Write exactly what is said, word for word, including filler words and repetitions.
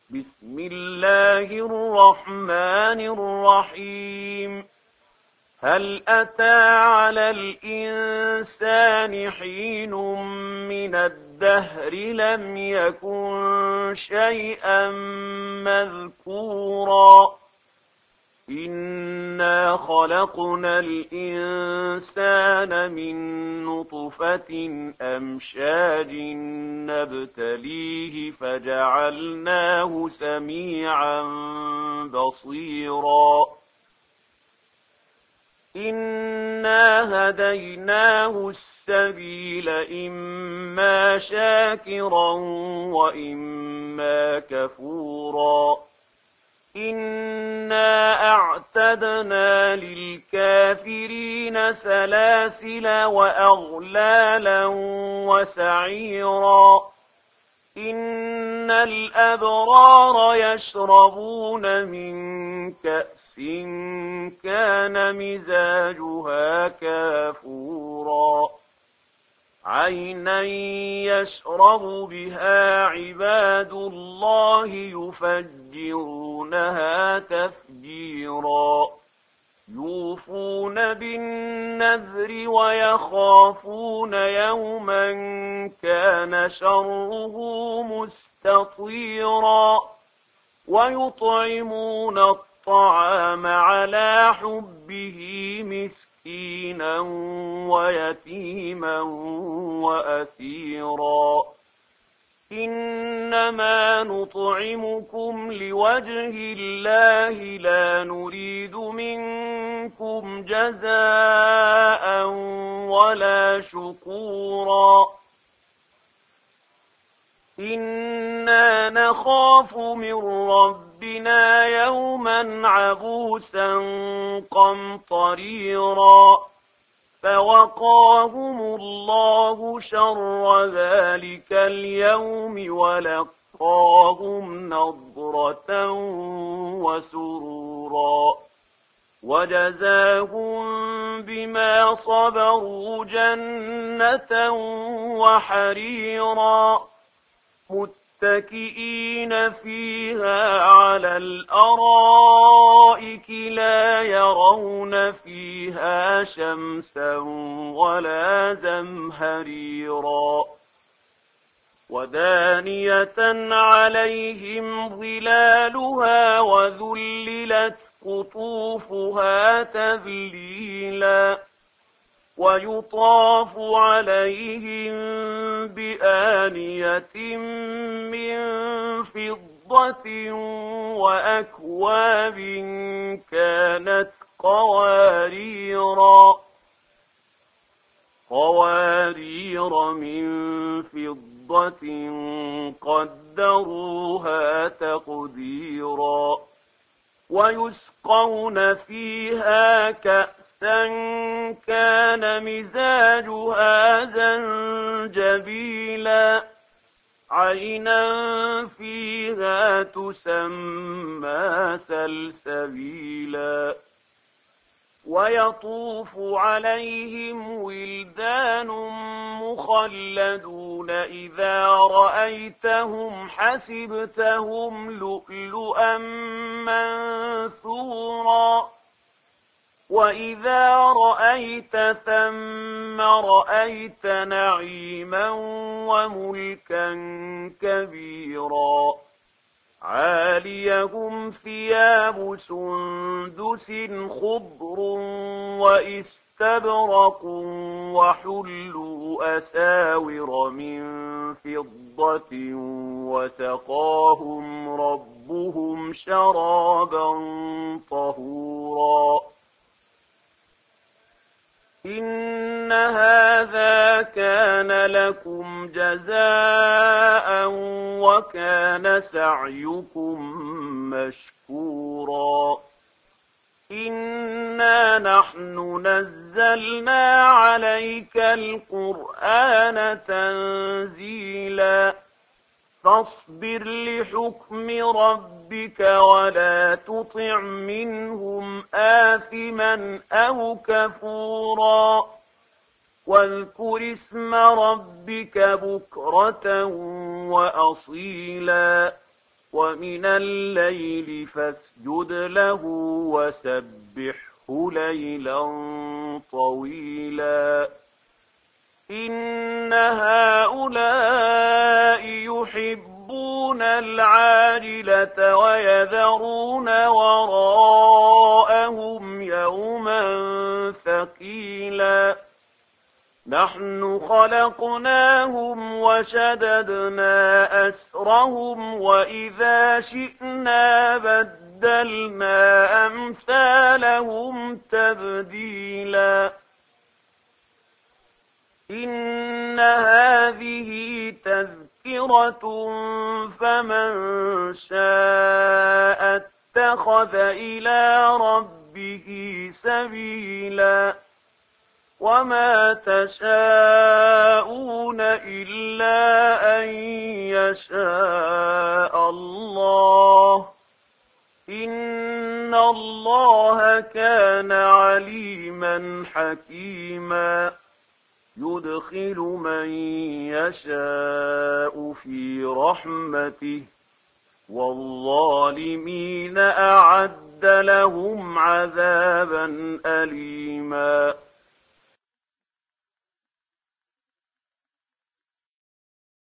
بسم الله الرحمن الرحيم هل أتى على الإنسان حين من الدهر لم يكن شيئا مذكورا إنا خلقنا الإنسان من نطفة أمشاج نبتليه فجعلناه سميعا بصيرا إنا هديناه السبيل إما شاكرا وإما كفورا إنا أعتدنا للكافرين سلاسل وأغلالا وسعيرا إن الأبرار يشربون من كأس كان مزاجها كافورا عينا يشرب بها عباد الله يفجرونها تفجيرا يوفون بالنذر ويخافون يوما كان شره مستطيرا ويطعمون الطعام على حبه مسكينا ويتيما وأسيرا إنما نطعمكم لوجه الله لا نريد منكم جزاء ولا شكورا إنا نخاف من ربنا يوما عبوسا قمطريرا فوقاهم الله شر ذلك اليوم ولقاهم نضرة وسرورا وجزاهم بما صبروا جنة وحريرا متكئين فيها على الأرائك لا يرون فيها شمسا ولا زمهريرا ودانية عليهم ظلالها وذللت قطوفها تذليلا ويطاف عليهم بآنية من فضة وأكواب كانت قواريرا قوارير من فضة قدروها تقديرا ويسقون فيها كأسا كان مزاجها زنجبيلا عينا فيها تسمى سلسبيلا ويطوف عليهم ولدان مخلدون إذا رأيتهم حسبتهم لؤلؤا منثورا وإذا رأيت ثم رأيت نعيما وملكا كبيرا عاليهم ثياب سندس خضر وإستبرق وحلوا أساور من فضة وسقاهم ربهم شرابا طهورا إن هذا كان لكم جزاء وكان سعيكم مشكورا إنا نحن نزلنا عليك القرآن تنزيلا فاصبر لحكم ربك ولا تطع منهم آثما أو كفورا واذكر اسم ربك بكرة وأصيلا ومن الليل فاسجد له وسبحه ليلا طويلا إن هؤلاء يحبون العاجلة ويذرون وراءهم يوما ثقيلا نحن خلقناهم وشددنا أسرهم وإذا شئنا بدلنا أمثالهم تبديلا إن هذه تذكرة فمن شاء اتخذ إلى ربه سبيلا وما تشاءون إلا أن يشاء الله إن الله كان عليما حكيما يدخل من يشاء في رحمته والظالمين أعد لهم عذابا أليما